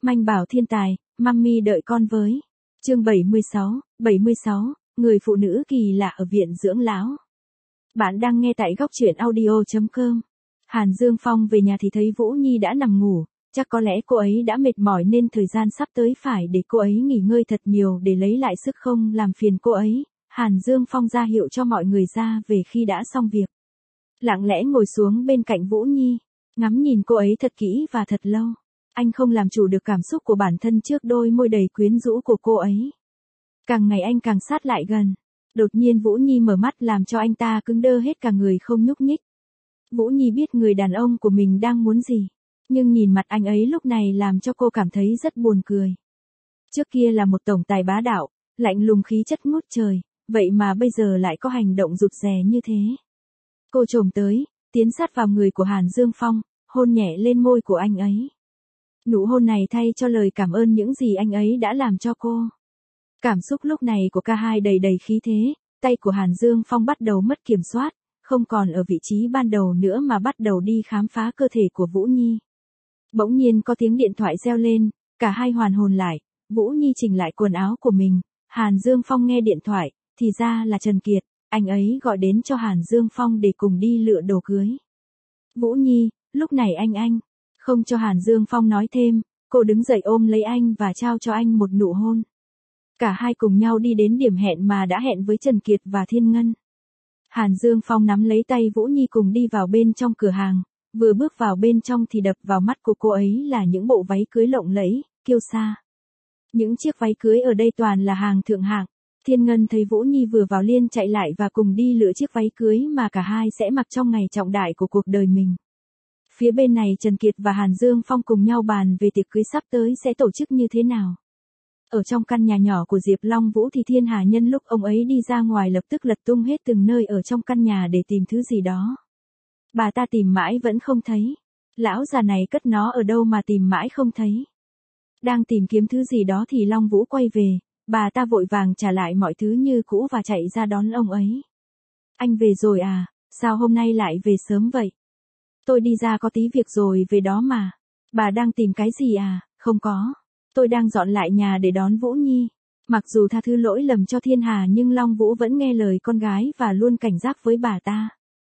Manh bảo thiên tài, mummy đợi con với. Chương 76, người phụ nữ kỳ lạ ở viện dưỡng lão. Bạn đang nghe tại góc truyện audio.com. Hàn Dương Phong về nhà thì thấy Vũ Nhi đã nằm ngủ, chắc có lẽ cô ấy đã mệt mỏi nên thời gian sắp tới phải để cô ấy nghỉ ngơi thật nhiều để lấy lại sức không làm phiền cô ấy. Hàn Dương Phong ra hiệu cho mọi người ra về khi đã xong việc. Lặng lẽ ngồi xuống bên cạnh Vũ Nhi, ngắm nhìn cô ấy thật kỹ và thật lâu. Anh không làm chủ được cảm xúc của bản thân trước đôi môi đầy quyến rũ của cô ấy. Càng ngày anh càng sát lại gần. Đột nhiên Vũ Nhi mở mắt làm cho anh ta cứng đơ hết cả người không nhúc nhích. Vũ Nhi biết người đàn ông của mình đang muốn gì, nhưng nhìn mặt anh ấy lúc này làm cho cô cảm thấy rất buồn cười. Trước kia là một tổng tài bá đạo, lạnh lùng khí chất ngút trời, vậy mà bây giờ lại có hành động rụt rè như thế. Cô chồm tới, tiến sát vào người của Hàn Dương Phong, hôn nhẹ lên môi của anh ấy. Nụ hôn này thay cho lời cảm ơn những gì anh ấy đã làm cho cô. Cảm xúc lúc này của cả hai đầy đầy khí thế, tay của Hàn Dương Phong bắt đầu mất kiểm soát, không còn ở vị trí ban đầu nữa mà bắt đầu đi khám phá cơ thể của Vũ Nhi. Bỗng nhiên có tiếng điện thoại reo lên, cả hai hoàn hồn lại, Vũ Nhi chỉnh lại quần áo của mình, Hàn Dương Phong nghe điện thoại, thì ra là Trần Kiệt, anh ấy gọi đến cho Hàn Dương Phong để cùng đi lựa đồ cưới. Vũ Nhi, lúc này anh, không cho Hàn Dương Phong nói thêm, cô đứng dậy ôm lấy anh và trao cho anh một nụ hôn. Cả hai cùng nhau đi đến điểm hẹn mà đã hẹn với Trần Kiệt và Thiên Ngân. Hàn Dương Phong nắm lấy tay Vũ Nhi cùng đi vào bên trong cửa hàng, vừa bước vào bên trong thì đập vào mắt của cô ấy là những bộ váy cưới lộng lẫy, kiêu sa. Những chiếc váy cưới ở đây toàn là hàng thượng hạng. Thiên Ngân thấy Vũ Nhi vừa vào liền chạy lại và cùng đi lựa chiếc váy cưới mà cả hai sẽ mặc trong ngày trọng đại của cuộc đời mình. Phía bên này Trần Kiệt và Hàn Dương Phong cùng nhau bàn về tiệc cưới sắp tới sẽ tổ chức như thế nào. Ở trong căn nhà nhỏ của Diệp Long Vũ thì Thiên Hà nhân lúc ông ấy đi ra ngoài lập tức lật tung hết từng nơi ở trong căn nhà để tìm thứ gì đó. Bà ta tìm mãi vẫn không thấy. Lão già này cất nó ở đâu mà tìm mãi không thấy. Đang tìm kiếm thứ gì đó thì Long Vũ quay về, bà ta vội vàng trả lại mọi thứ như cũ và chạy ra đón ông ấy. Anh về rồi à, sao hôm nay lại về sớm vậy? Tôi đi ra có tí việc rồi về đó mà. Bà đang tìm cái gì à? Không có. Tôi đang dọn lại nhà để đón Vũ Nhi. Mặc dù tha thứ lỗi lầm cho Thiên Hà nhưng Long Vũ vẫn nghe lời con gái và luôn cảnh giác với bà ta.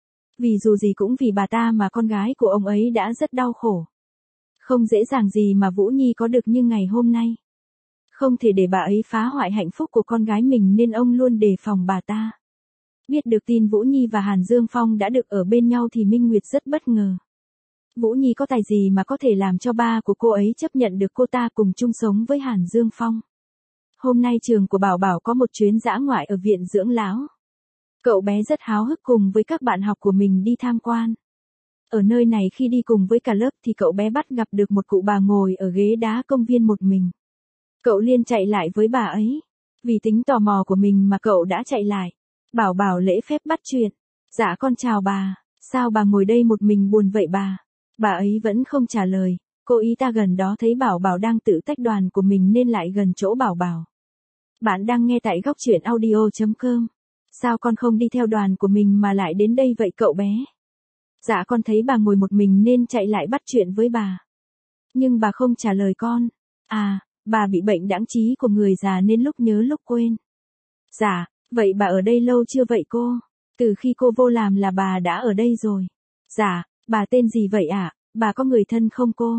Vì dù gì cũng vì bà ta mà con gái của ông ấy đã rất đau khổ. Không dễ dàng gì mà Vũ Nhi có được như ngày hôm nay. Không thể để bà ấy phá hoại hạnh phúc của con gái mình nên ông luôn đề phòng bà ta. Biết được tin Vũ Nhi và Hàn Dương Phong đã được ở bên nhau thì Minh Nguyệt rất bất ngờ. Vũ Nhi có tài gì mà có thể làm cho ba của cô ấy chấp nhận được cô ta cùng chung sống với Hàn Dương Phong. Hôm nay trường của Bảo Bảo có một chuyến dã ngoại ở viện dưỡng lão. Cậu bé rất háo hức cùng với các bạn học của mình đi tham quan. Ở nơi này khi đi cùng với cả lớp thì cậu bé bắt gặp được một cụ bà ngồi ở ghế đá công viên một mình. Cậu liền chạy lại với bà ấy. Vì tính tò mò của mình mà cậu đã chạy lại. Bảo Bảo lễ phép bắt chuyện. Dạ con chào bà, sao bà ngồi đây một mình buồn vậy bà? Bà ấy vẫn không trả lời, cô ý ta gần đó thấy Bảo Bảo đang tự tách đoàn của mình nên lại gần chỗ Bảo Bảo. Bạn đang nghe tại góc truyện audio.com. Sao con không đi theo đoàn của mình mà lại đến đây vậy cậu bé? Dạ con thấy bà ngồi một mình nên chạy lại bắt chuyện với bà. Nhưng bà không trả lời con. À, bà bị bệnh đãng trí của người già nên lúc nhớ lúc quên. Dạ, vậy bà ở đây lâu chưa vậy cô? Từ khi cô vô làm là bà đã ở đây rồi. Dạ, bà tên gì vậy ạ? Bà có người thân không cô?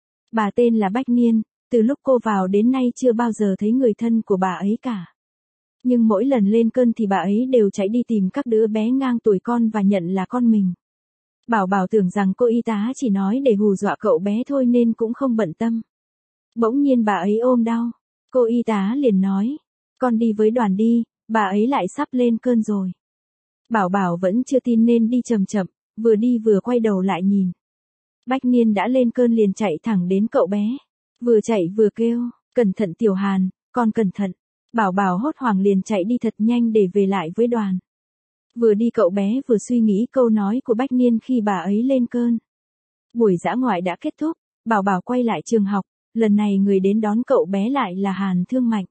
Bà tên là Bách Niên, từ lúc cô vào đến nay chưa bao giờ thấy người thân của bà ấy cả. Nhưng mỗi lần lên cơn thì bà ấy đều chạy đi tìm các đứa bé ngang tuổi con và nhận là con mình. Bảo Bảo tưởng rằng cô y tá chỉ nói để hù dọa cậu bé thôi nên cũng không bận tâm. Bỗng nhiên bà ấy ôm đau. Cô y tá liền nói, con đi với đoàn đi, bà ấy lại sắp lên cơn rồi. Bảo Bảo vẫn chưa tin nên đi chậm chậm, vừa đi vừa quay đầu lại nhìn. Bách Niên đã lên cơn liền chạy thẳng đến cậu bé. Vừa chạy vừa kêu, cẩn thận Tiểu Hàn, con cẩn thận. Bảo Bảo hốt hoảng liền chạy đi thật nhanh để về lại với đoàn. Vừa đi cậu bé vừa suy nghĩ câu nói của Bách Niên khi bà ấy lên cơn. Buổi dã ngoại đã kết thúc, Bảo Bảo quay lại trường học, lần này người đến đón cậu bé lại là Hàn Thương Mạnh.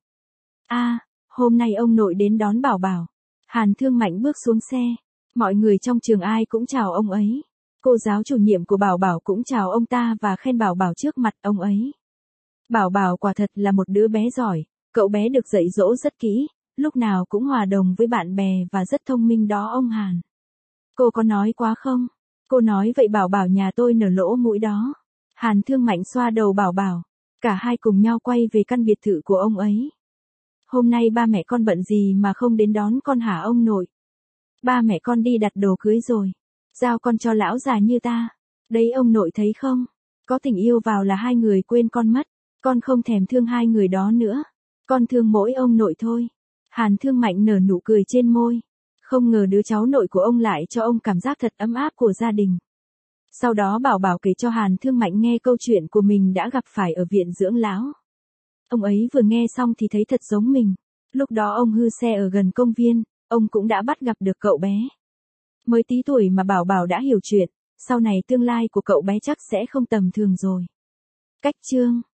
Hôm nay ông nội đến đón Bảo Bảo. Hàn Thương Mạnh bước xuống xe, mọi người trong trường ai cũng chào ông ấy. Cô giáo chủ nhiệm của Bảo Bảo cũng chào ông ta và khen Bảo Bảo trước mặt ông ấy. Bảo Bảo quả thật là một đứa bé giỏi, cậu bé được dạy dỗ rất kỹ, lúc nào cũng hòa đồng với bạn bè và rất thông minh đó ông Hàn. Cô có nói quá không? Cô nói vậy Bảo Bảo nhà tôi nở lỗ mũi đó. Hàn Thương Mạnh xoa đầu Bảo Bảo. Cả hai cùng nhau quay về căn biệt thự của ông ấy. Hôm nay ba mẹ con bận gì mà không đến đón con hả ông nội? Ba mẹ con đi đặt đồ cưới rồi. Giao con cho lão già như ta. Đấy ông nội thấy không? Có tình yêu vào là hai người quên con mất. Con không thèm thương hai người đó nữa. Con thương mỗi ông nội thôi. Hàn Thương Mạnh nở nụ cười trên môi. Không ngờ đứa cháu nội của ông lại cho ông cảm giác thật ấm áp của gia đình. Sau đó Bảo Bảo kể cho Hàn Thương Mạnh nghe câu chuyện của mình đã gặp phải ở viện dưỡng lão. Ông ấy vừa nghe xong thì thấy thật giống mình. Lúc đó ông hư xe ở gần công viên, ông cũng đã bắt gặp được cậu bé. Mới tí tuổi mà Bảo Bảo đã hiểu chuyện, sau này tương lai của cậu bé chắc sẽ không tầm thường rồi. Cách chương